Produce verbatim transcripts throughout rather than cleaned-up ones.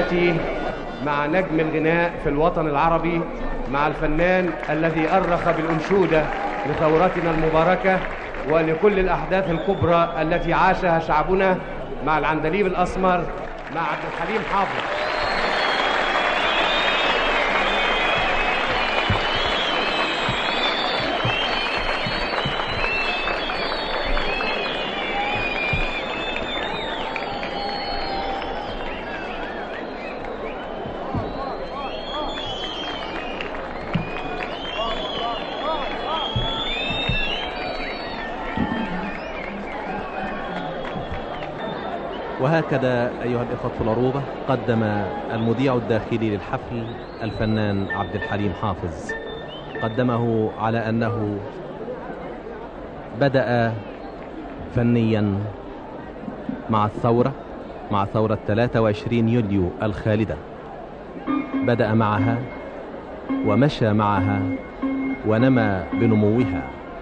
لقاءاتي مع نجم الغناء في الوطن العربي، مع الفنان الذي أرخ بالأنشودة لثورتنا المباركة ولكل الأحداث الكبرى التي عاشها شعبنا، مع العندليب الأسمر، مع عبد الحليم حافظ. وهكذا أيها الإخوة العروبة قدم المذيع الداخلي للحفل الفنان عبد الحليم حافظ، قدمه على أنه بدأ فنيا مع الثورة، مع ثورة ثلاثة وعشرين يوليو الخالدة، بدأ معها ومشى معها ونمى بنموها،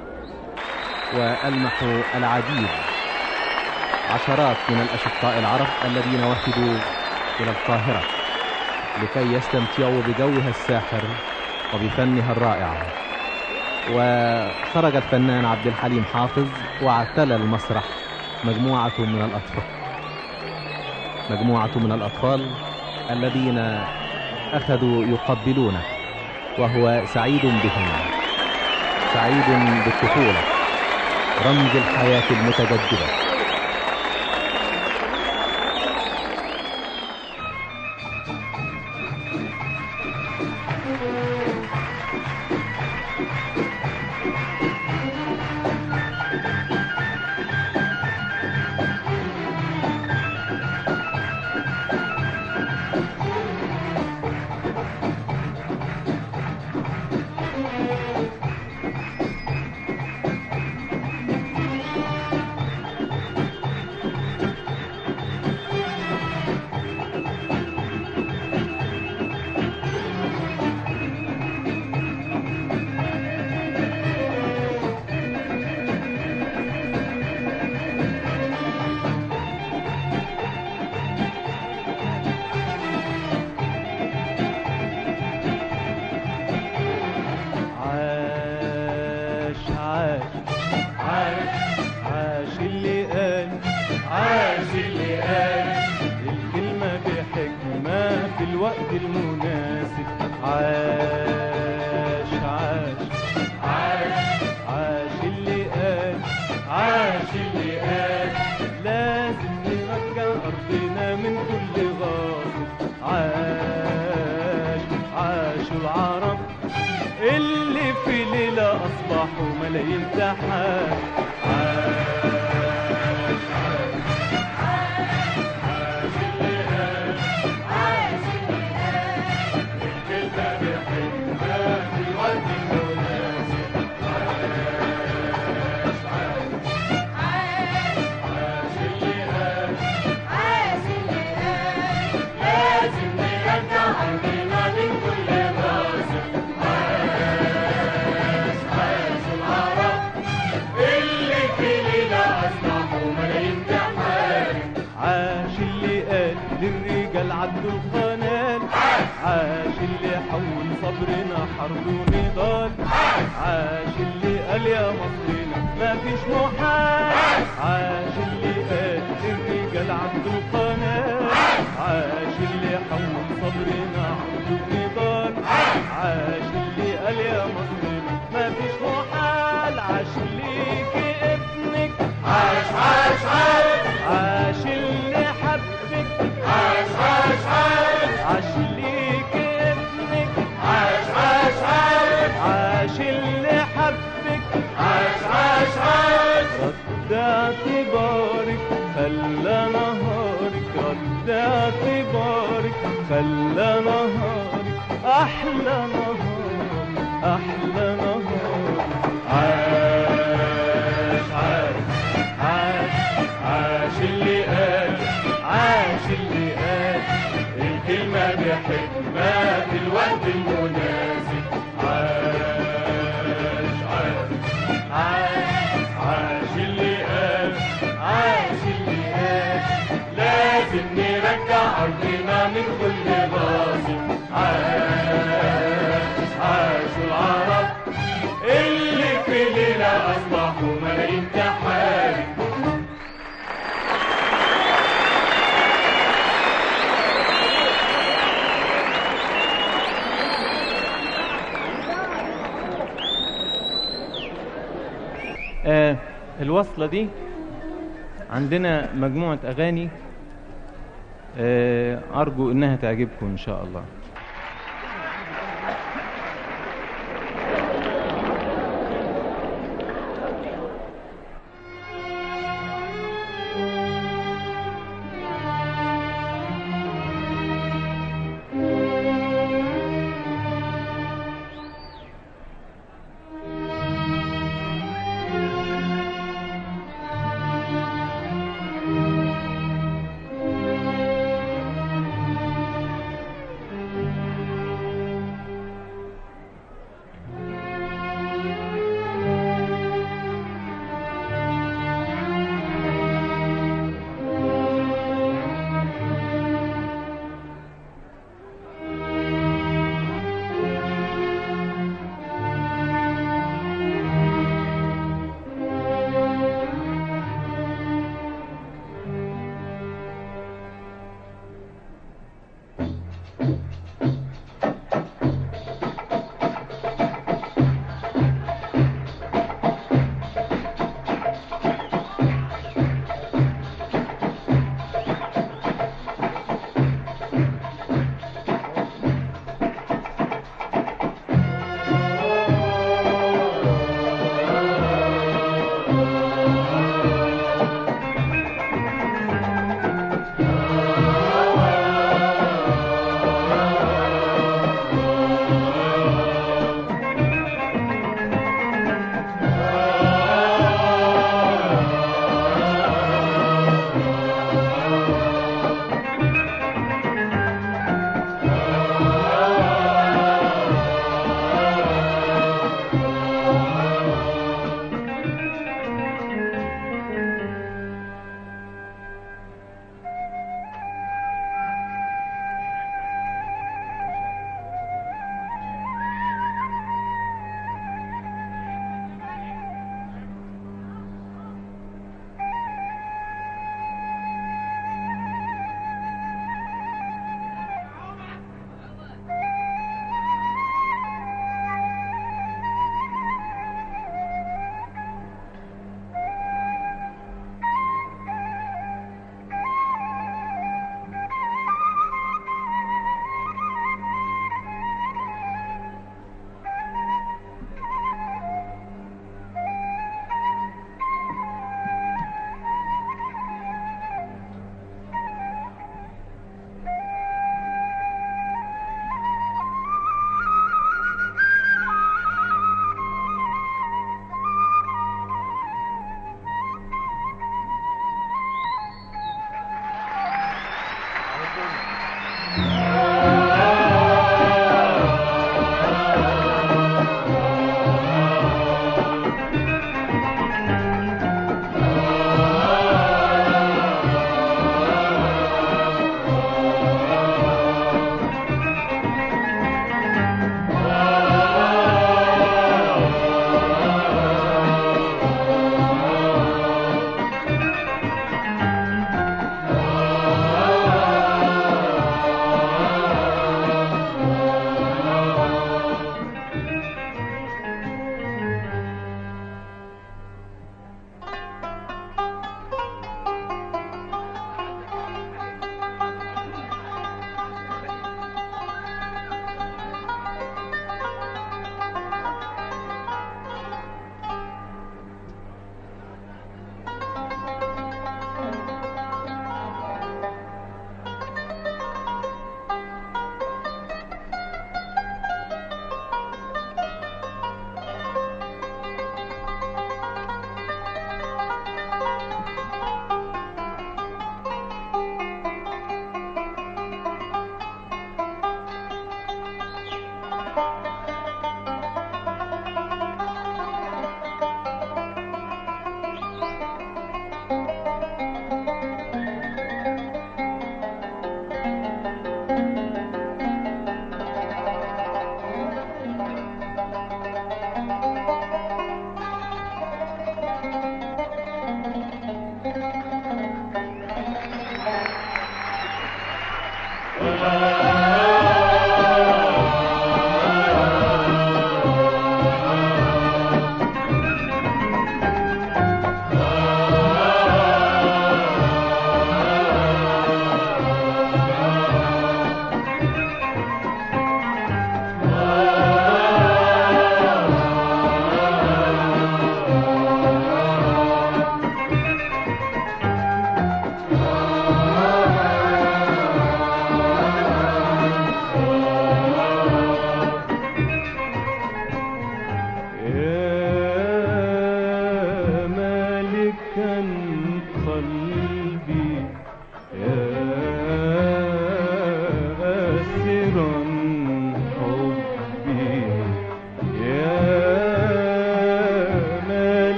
وألمح العديد عشرات من الأشقاء العرب الذين وفدوا إلى القاهرة لكي يستمتعوا بجوها الساحر وبفنها الرائع. وخرج الفنان عبد الحليم حافظ واعتلى المسرح مجموعة من الأطفال مجموعة من الأطفال الذين أخذوا يقبلونه، وهو سعيد بهم، سعيد بالطفولة، رمز الحياة المتجددة. عاش اللي قال، عاش اللي قال، لا لازم نرجع أرضنا من كل غاصب. عاش عاشوا العرب اللي في ليلة أصبحوا ملايين تحارب. آه الوصلة دي عندنا مجموعة أغاني آه أرجو إنها تعجبكم إن شاء الله.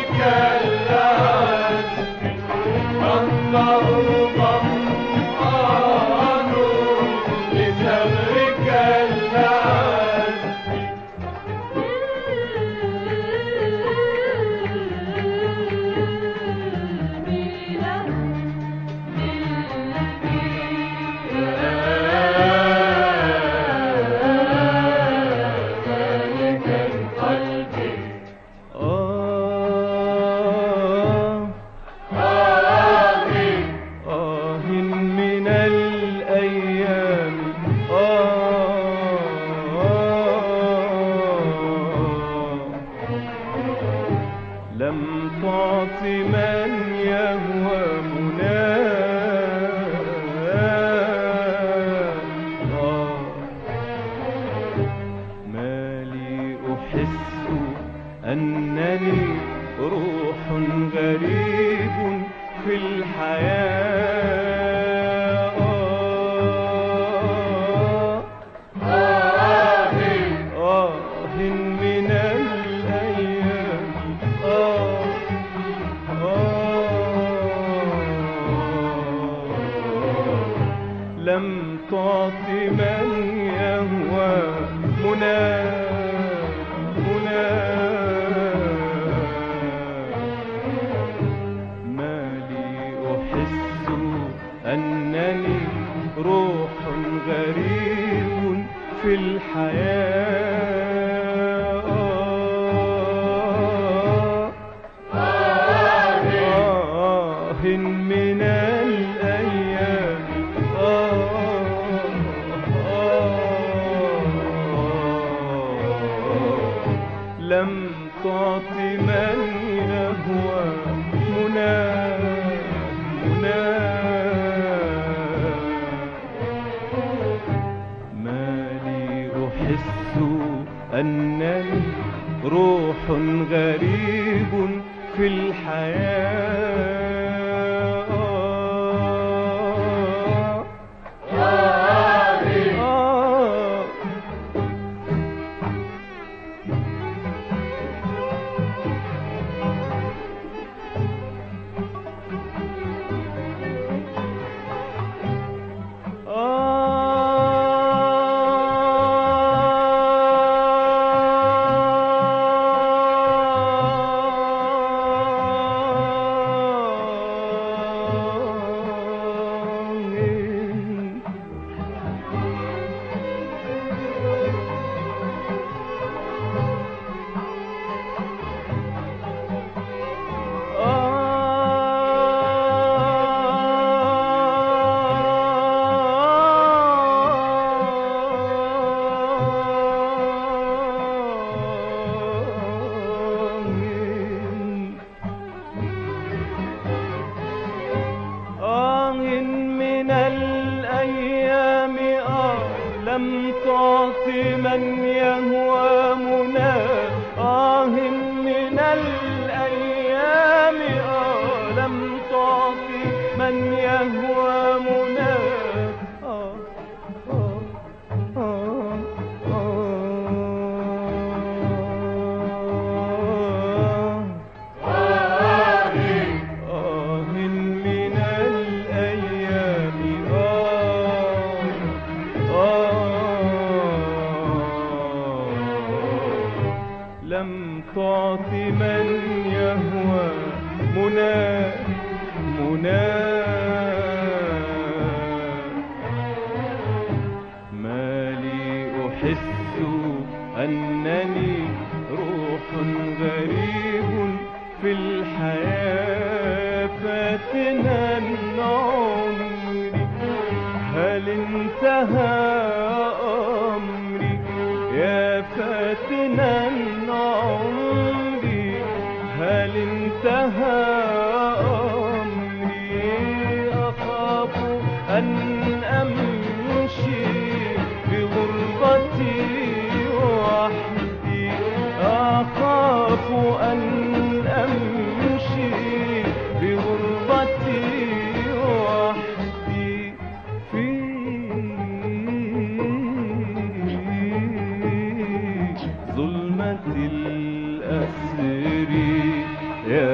يا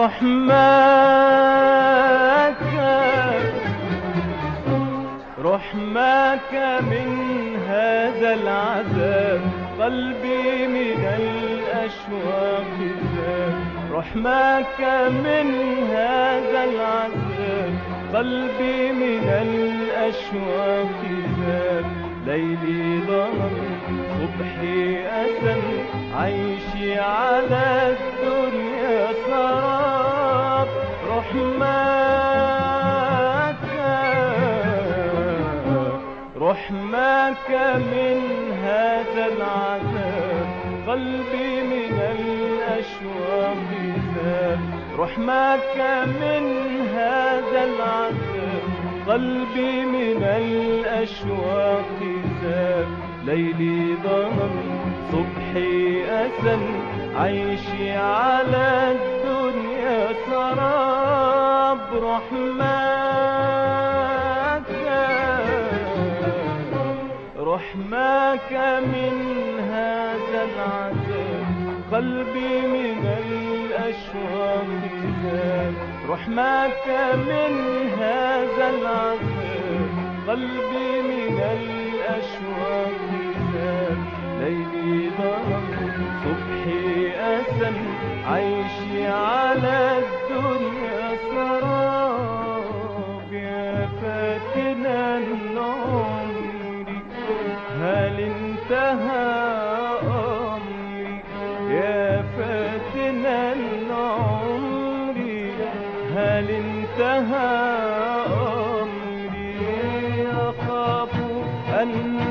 رحماك رحماك من هذا العذاب قلبي من الأشواق ذاب رحماك من هذا العذاب قلبي من الأشواق ذاب ليلي ضرب صبحي أسى عيشي على الدنيا سراب رحماك رحماك من هذا العذاب قلبي من الأشواق ذاب رحماك من هذا العذاب قلبي من الأشواق ذاب ليلي ضرب صبحي أسى عيشي على الدنيا سراب رحماك رحماك من هذا العذاب قلبي من الأشواق ذاب رحماك من هذا العذاب قلبي من الأشواق ذاب ليلي ضرب صبحي أسى عيشي على الدنيا سراب يا فاتنا العمر هل انتهى أمري يا فاتنا العمر هل انتهى أمري أخاف أن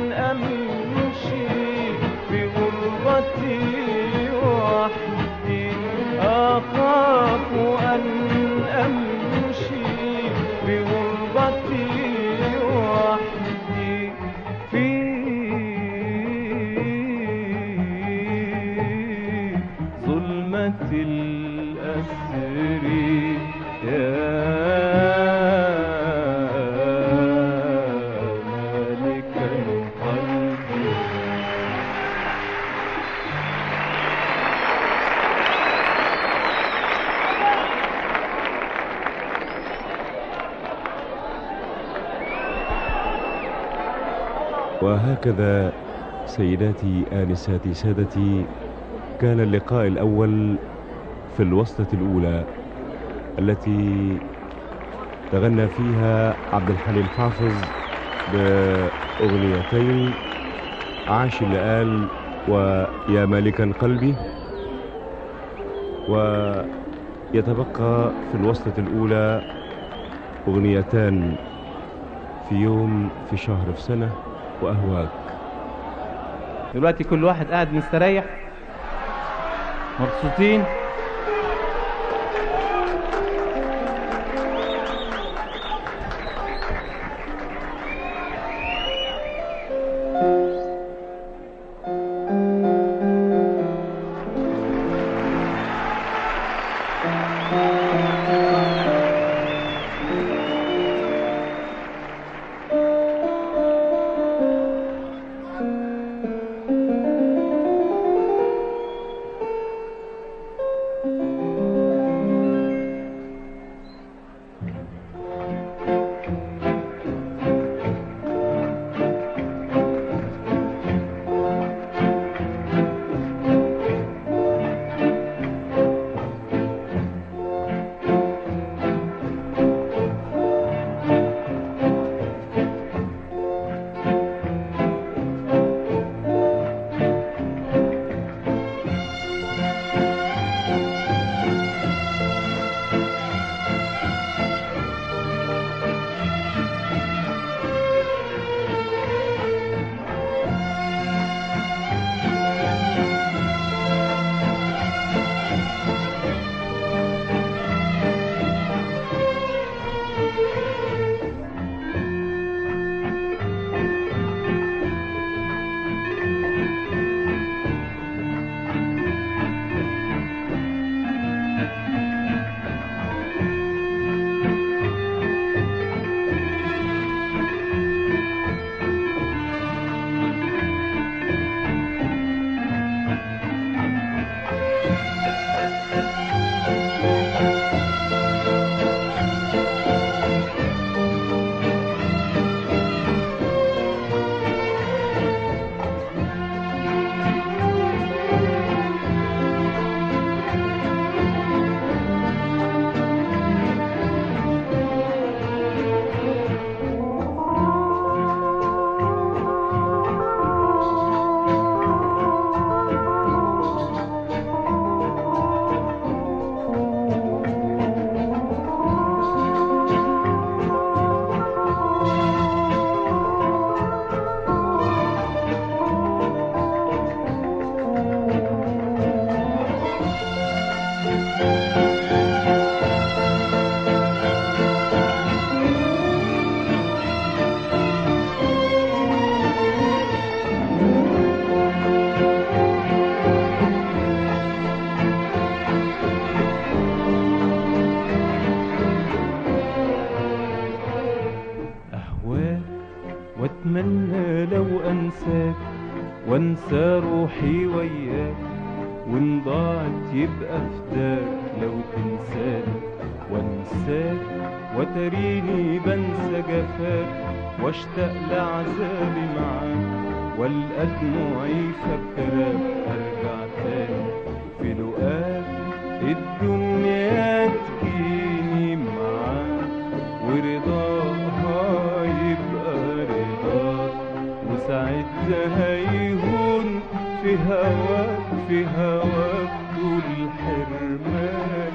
أمشي بغربتي وحدي أخاف أن أمشي بغربتي وحدي في ظلمة الأسر يا مالك القلب وهكذا سيداتي آنساتي سادتي كان اللقاء الأول في الوصلة الأولى التي تغنى فيها عبد الحليم حافظ بأغنيتين عاش اللآل ويا مالكا قلبي. ويتبقى في الوصلة الأولى أغنيتان في يوم في شهر في سنة وأهواك. دلوقتي كل واحد قاعد مستريح مبسوطين. Thank you. وانسى روحي وياك، وان ضاعت يبقى فداك لو تنساني وانساك، وتريني بنسى جفاك واشتاق لعذابي معاك، والقى دموعي فاكراك ارجع تاني في لقاك الدنيا تجيني معاك، ورضاها يبقى رضاك، وساعتها يهون في هواك في هواك طول حرمان.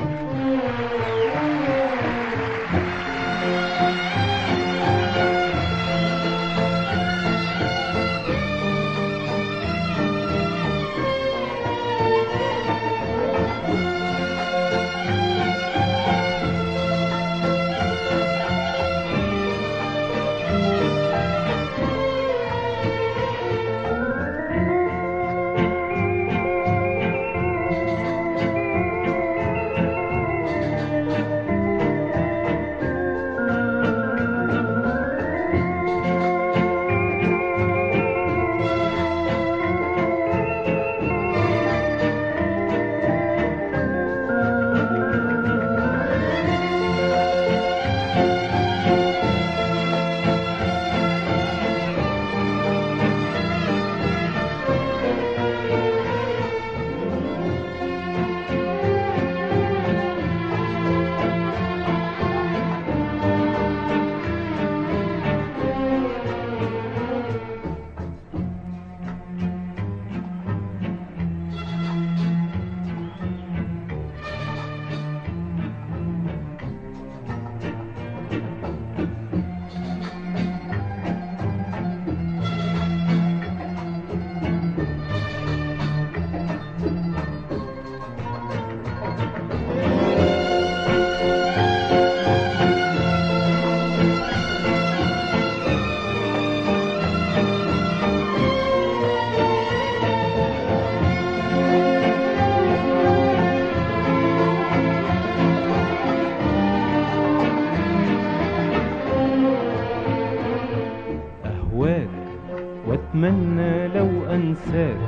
واتمنى لو انساك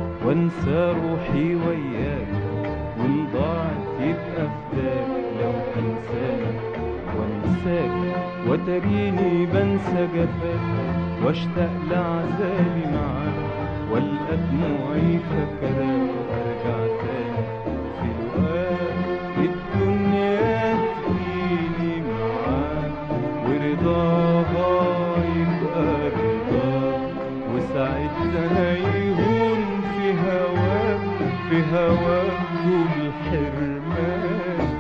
وانسى روحي وياك، وان ضاعت يبقى فداك لو تنساك وانساك، وتريني بنسى جفاك واشتاق لعذابي معاك، والقى دموعي فاكراك وارجع تاني في لقاك الدنيا تجيني معاك، ورضاها يبقى رضاك، وساعتها يهون في هواك في هواك طول حرمان.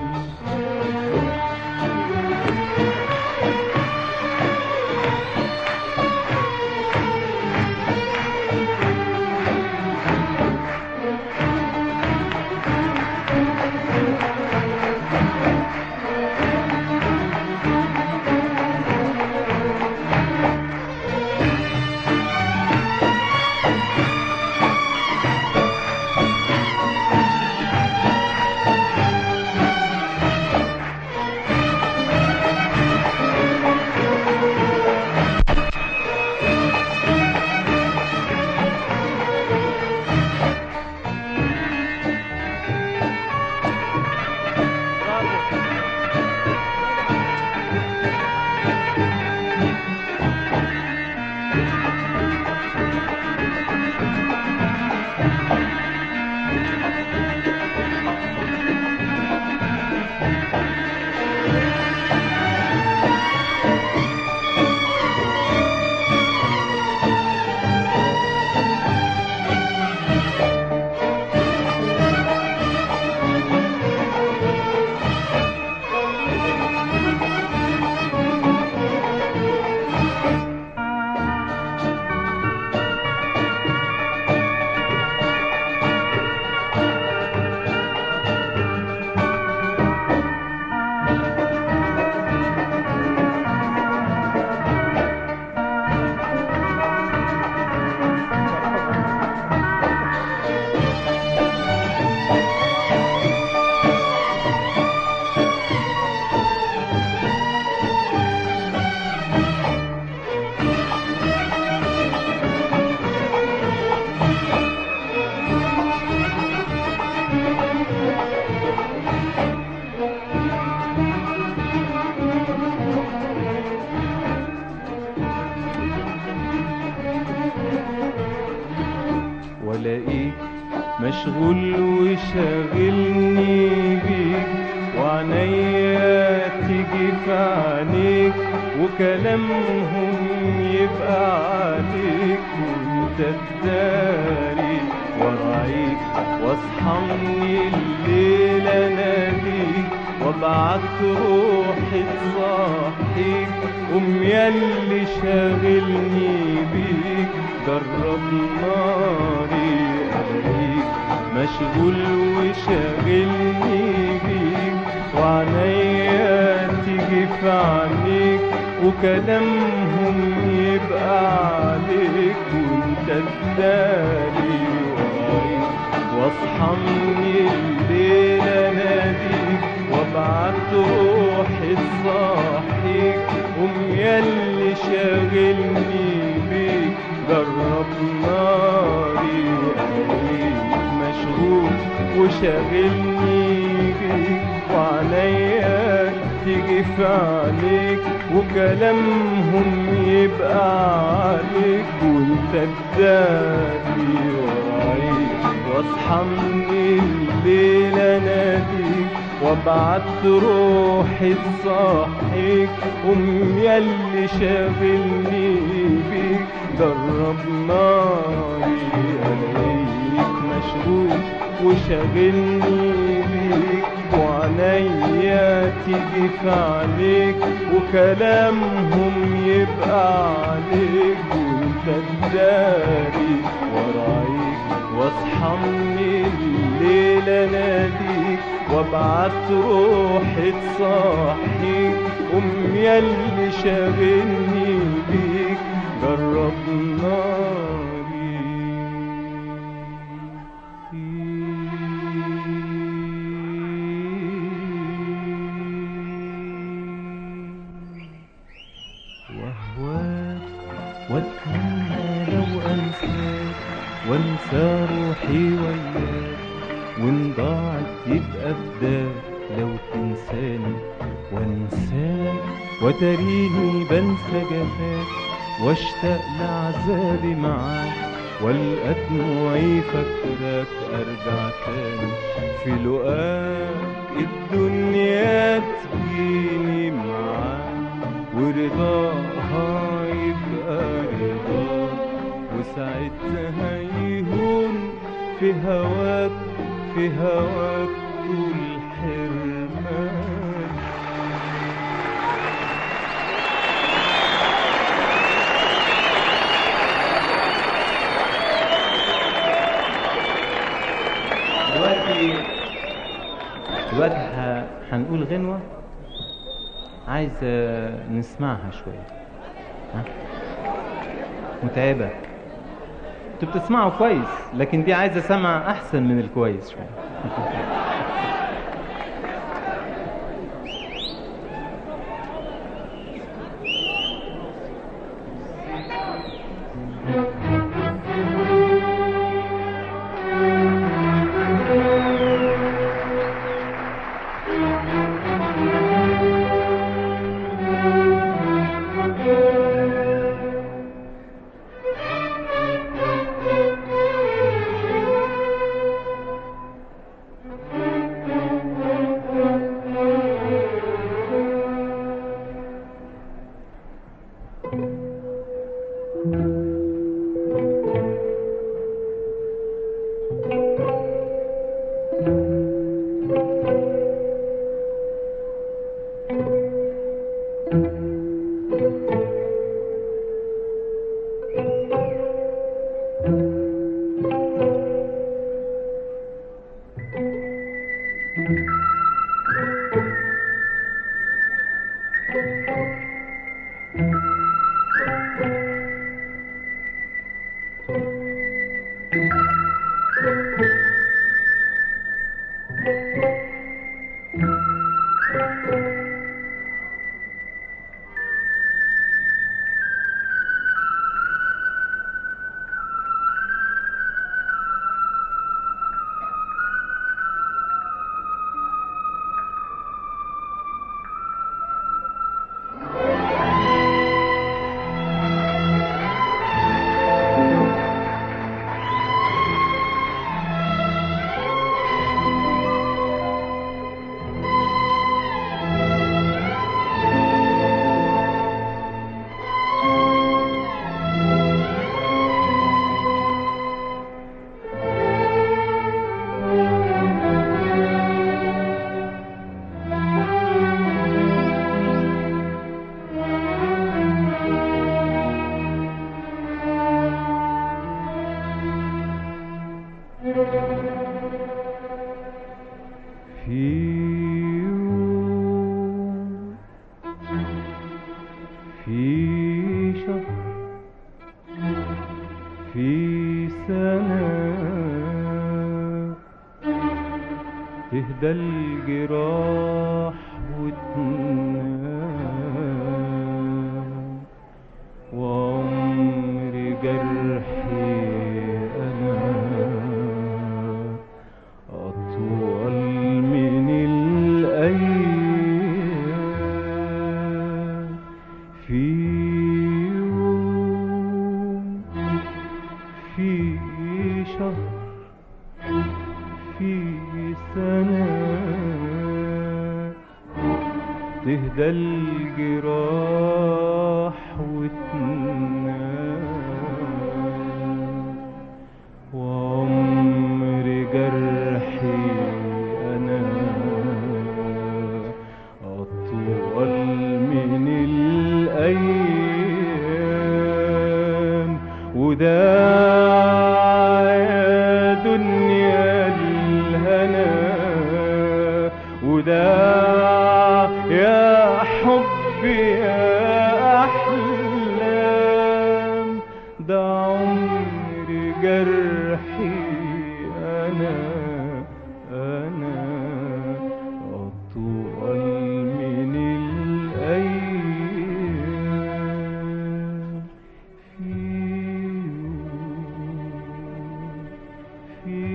مشغول وشاغلني بيك، وعنيا تيجي في عينيك، وكلامهم يبقى عليك، وانت تداري ورايك، واصحى من الليل اناديك، وابعت روحي تصحيك، قوم ياللي شاغلني بيك، جرب ناري الاقيك، مشغول وشاغلني بيك، وعنيا تيجي في عينيك، وكلامهم يبقى عليك، وانت تداري ورايك، واصحى من الليل اناديك، وابعت روحي تصحيك، قوم ياللي شاغلني بيك، جرب ناري الاقيك، مشغول وشاغلني بيك، وعنيا تيجي في عليك، وكلامهم يبقى عليك، وانت تداري ورايك، واصحى من الليل اناديك، وابعت روحي تصحيك، قوم ياللي شاغلني بيك، جرب ناري الاقيك، مشغول وشاغلني بيك، وعنيا تيجي في عليك، وكلامهم يبقى عليك، وانت تداري ورايك، واصحى من الليل اناديك، وابعت روحي تصحيك، قوم ياللي شاغلني بيك، جرب ناري. وأهواك وأتمنى لو أنساك، وأنسى روحي وياك، وإن ضاعت يبقى فداك، لو تنساني وأنساك، وتريني بنسى جفاك، واشتاق لعذابي معاك، والقى دموعي فاكراك، ارجع تاني في لقاك، الدنيا تجيني معاك، ورضاها يبقى رضاك، وساعتها يهون في هواك، في هواك طول حرماك. دلوقتي دلوقتي ه- هنقول غنوة عايز آه، نسمعها شوية. ها؟ متعبة. انتوا بتسمعوا كويس، لكن دي عايزة سمع أحسن من الكويس شوية. في يوم في شهر في سنة تهدى الجراح وتنام وعمر جرحي أنا أطول من الأيام. في يوم في شهر في سنة تهدى الجراح وتنام وعمر جرحي أنا أطول من الأيام. وده يا دنيا الهنا وده يا حبي يا أحلام ده عمر جرحي أنا أنا أطول من الأيام. في في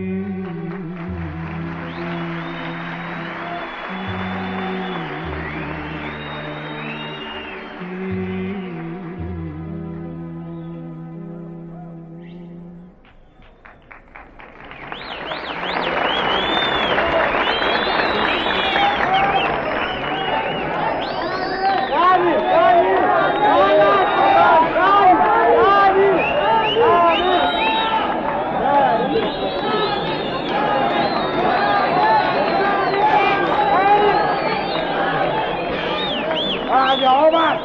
يا عمر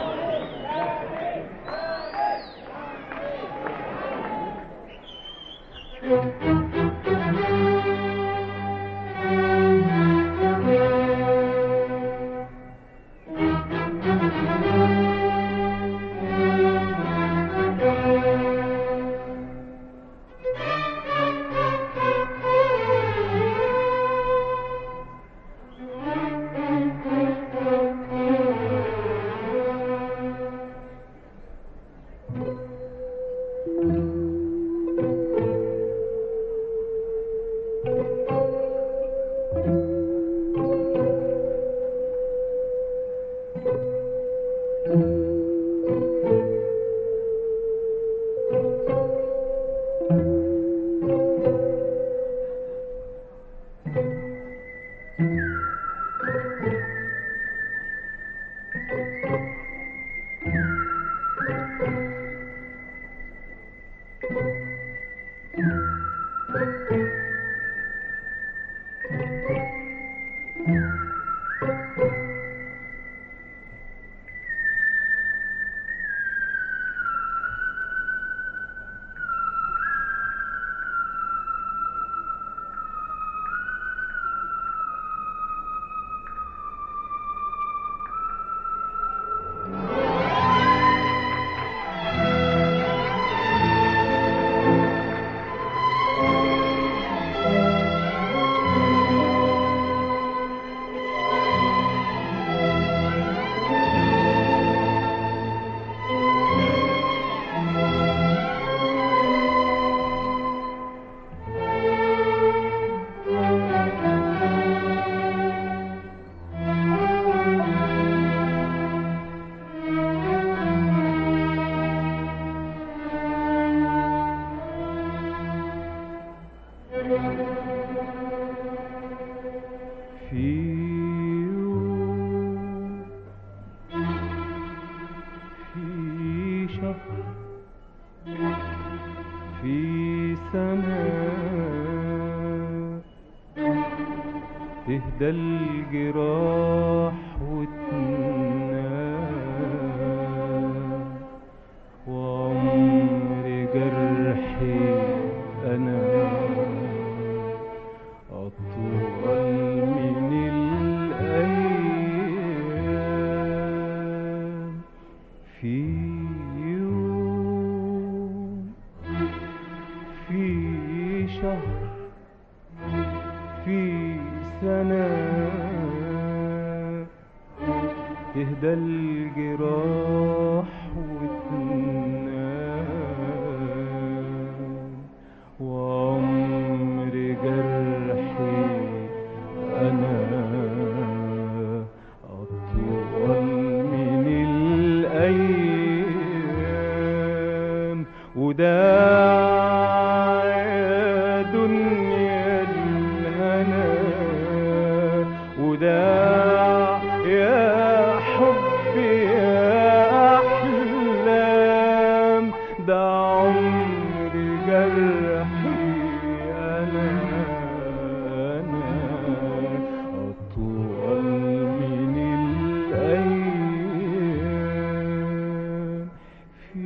تهدى الجراح وتنام وعمر جرحي أنا في سنة تهدى الجراح وتنام، وعمر جرحي أنا أطول من الأيام. وداع يا دنيا الهنا، وداع يا حب يا أحلام، ده عمر جرحي أنا أنا أطول من الأيام. في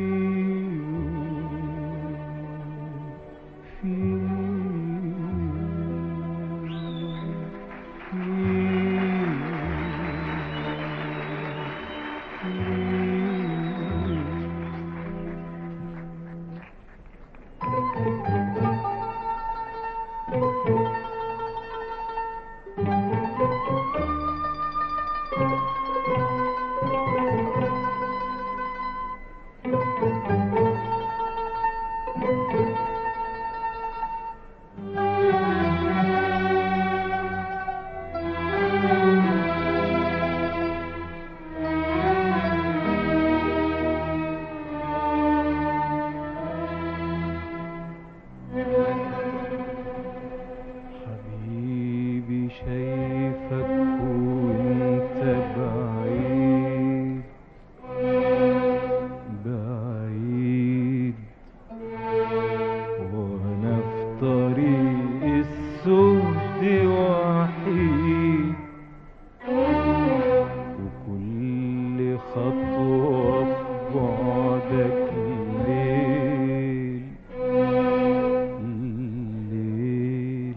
حبيبي شايفك وانت بعيد بعيد، وانا في طريق السهد وحيد، وكل خطوة في بعدك الليل الليل،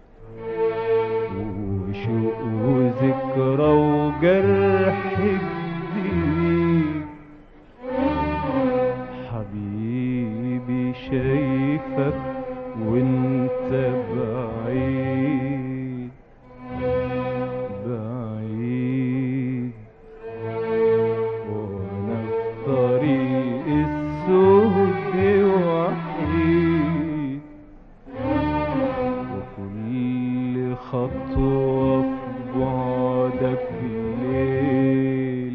وشوق وذكرى وجرح جديد. حبيبي شايفك وانت بعيد بعيد، وانا في طريق السهد وحيد، وكل خطوة في بعدك الليل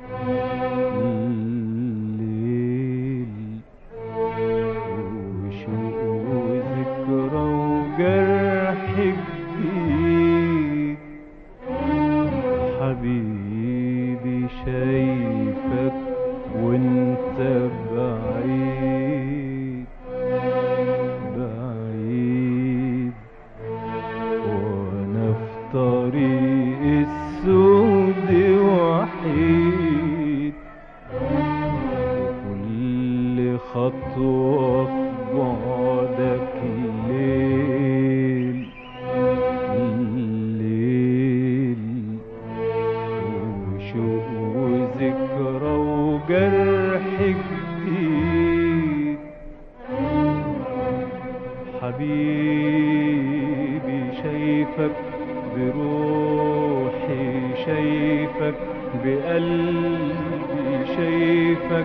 الليل، وشوق وذكرى وجرح جديد. حبيبي شايفك وانت بعيد بعيد، وانا في طريق السود وحيد، وكل خطوة في بعدك الليل الليل، وشوق وذكرى وجرح جديد. حبيبي شايفك بروحي، شايفك بقلبي، شايفك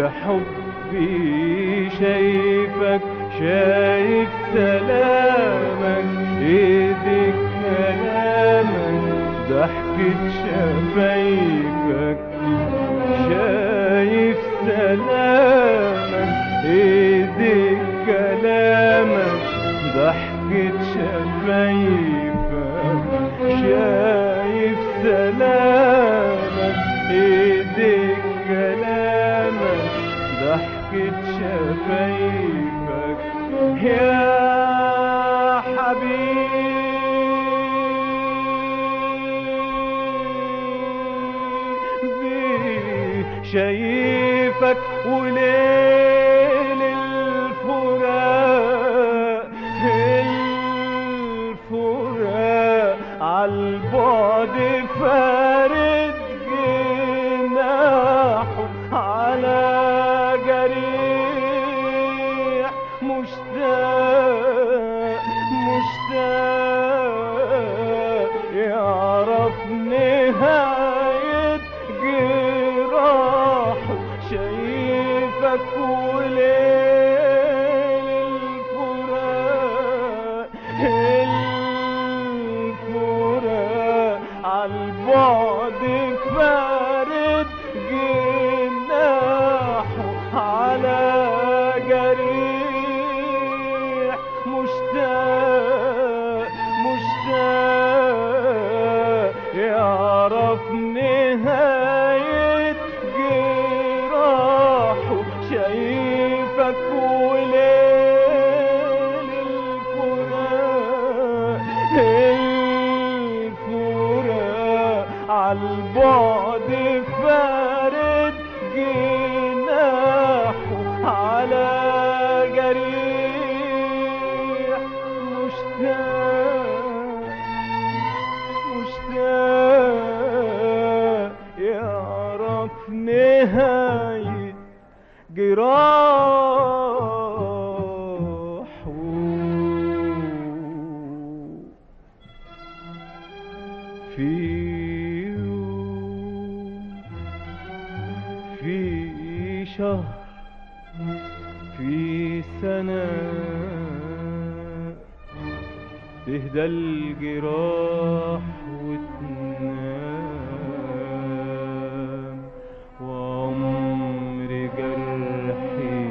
بحبي، شايفك شايف سلامك، ايدك كلامك، ضحكة شفايفك، شايف سلامك، ايدك كلامك، ضحكة شفايفك، شايف سلامك، ايدك كلامك، ضحكة شفايفك يا حبيبي. شايفك وليل الفراق الفراق عالبعد فارد جناحه على جريح مشتاق مشتاق مشتاق مشتاق يعرف نهاية جراحه في يوم في شهر في سنة تهدى الجراح وتنام وعمر جرحي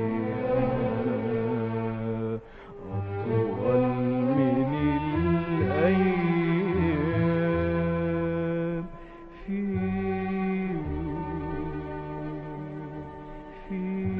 أنا أطول من الأيام في في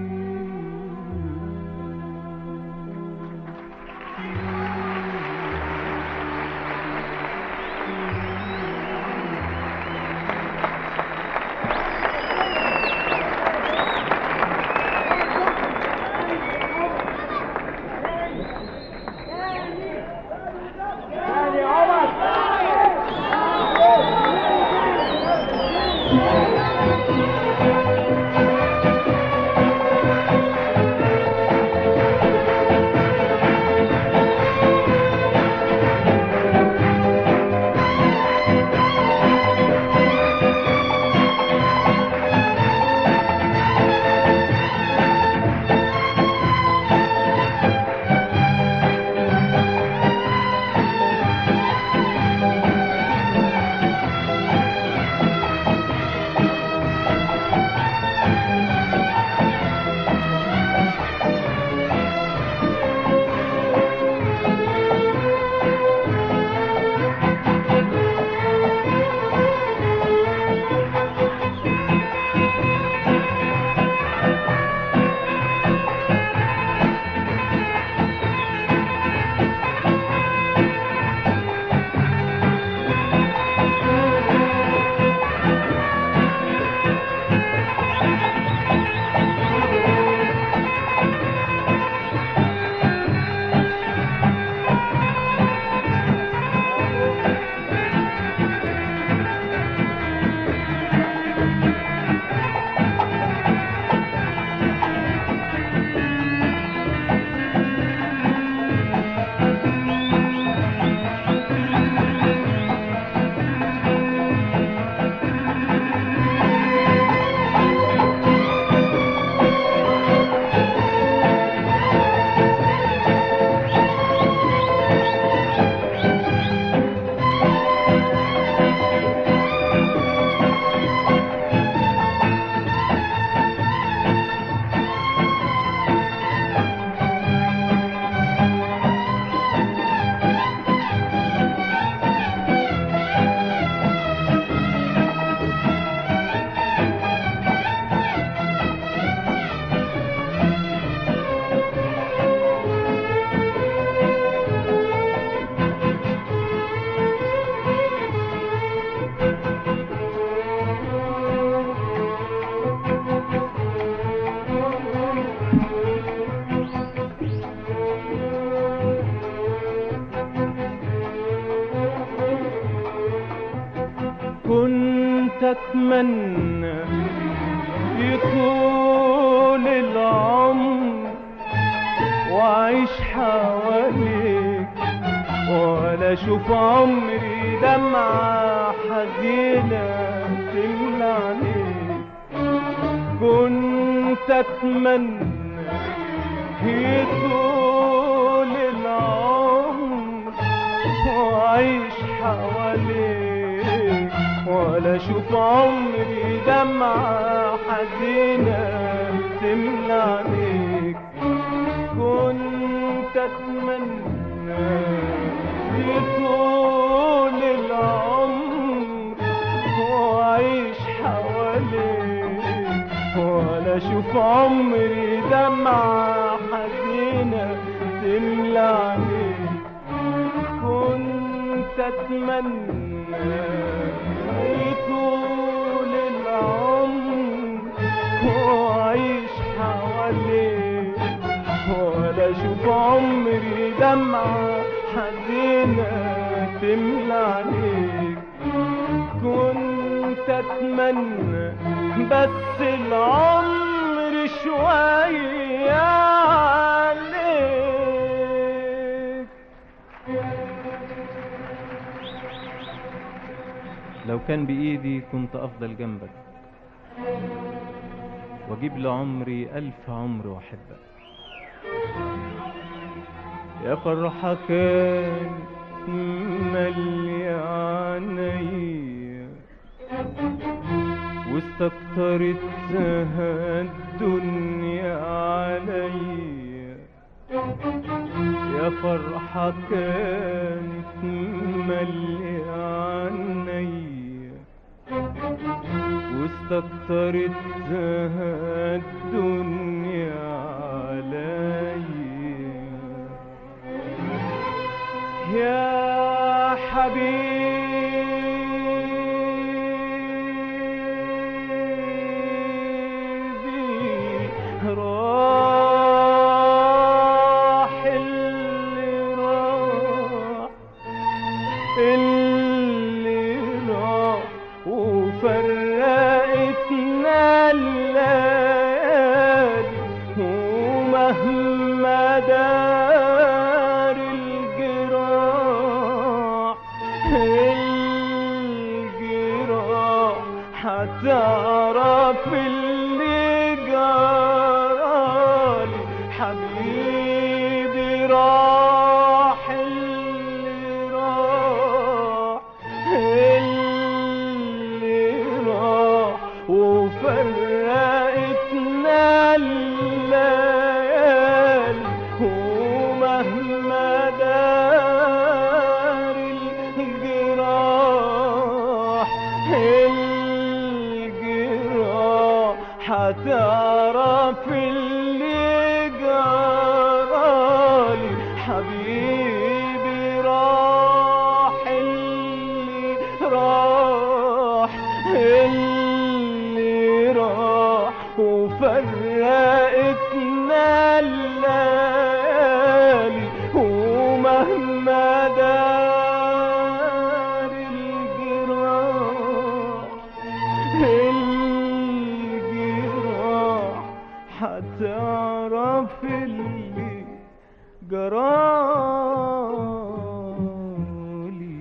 أتمنى يطول العمر وأعيش حواليك ولا أشوف عمري دمعة حزينة تملى عليك. كنت أتمنى يطول العمر وأعيش حواليك ولا أشوف عمري دمعة حزينة تملى عليك. كنت أتمنى يطول العمر وأعيش حواليك ولا أشوف عمري دمعة حزينة تملى عليك. كنت أتمنى يطول العمر وأعيش حواليك ولا أشوف عمري دمعة حزينة حزينة تملى عليك. كنت اتمنى بس العمر شوية عليك. لو كان بإيدي كنت أفضل جنبك وأجيب لعمري ألف عمر وأحبك. يا فرحة كان ملي عينيا واستكترتها الدنيا عليا. يا فرحة كانت ملي عينيا واستكترتها الدنيا عليا. يا حبيبي راح اللي راح اللي راح وفرقتنا الليالي. ومهما دار الجراح الجراح هتعرف اللي جرالي. حبيبي راح اللي راح اللي راح وفرقتنا الليالي. ومهما دار الجراح الجراح هتعرف اللي جرالي. حبيبي راح اللي راح اللي راح وفرقتنا الليالي. ومهما دار الجراح الجراح هتعرف اللي جرالي.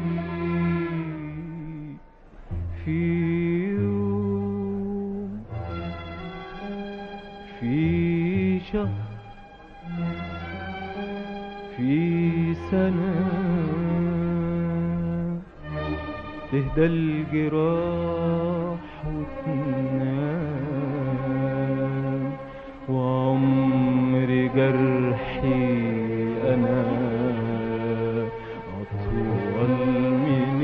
في يوم في شهر في سنة تهدى الجراح وتنام. وعمر جرحي أنا أطول من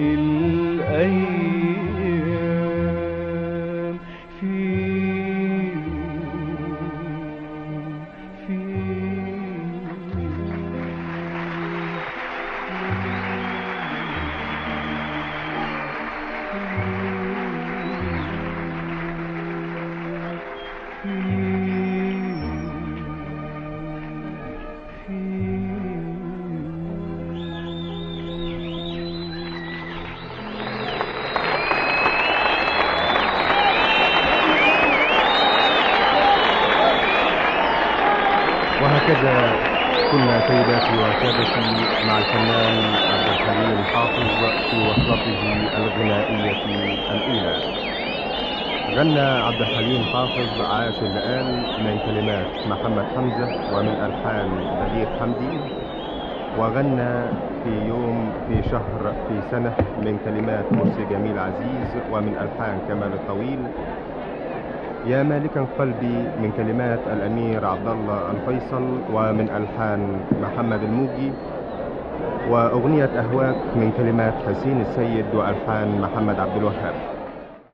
الأيام. في في وهكذا كنا سيداتي وسادتي مع الفنان عبد الحليم حافظ في وصلته الغنائية الأولى. غنى عبد الحليم حافظ عاش اللآل من كلمات محمد حمزة ومن ألحان بليغ حمدي. وغنى في يوم في شهر في سنة من كلمات مرسي جميل عزيز ومن ألحان كمال الطويل. يا مالكا قلبي من كلمات الأمير عبد الله الفيصل ومن ألحان محمد الموجي. وأغنية أهواك من كلمات حسين السيد وألحان محمد عبد الوهاب.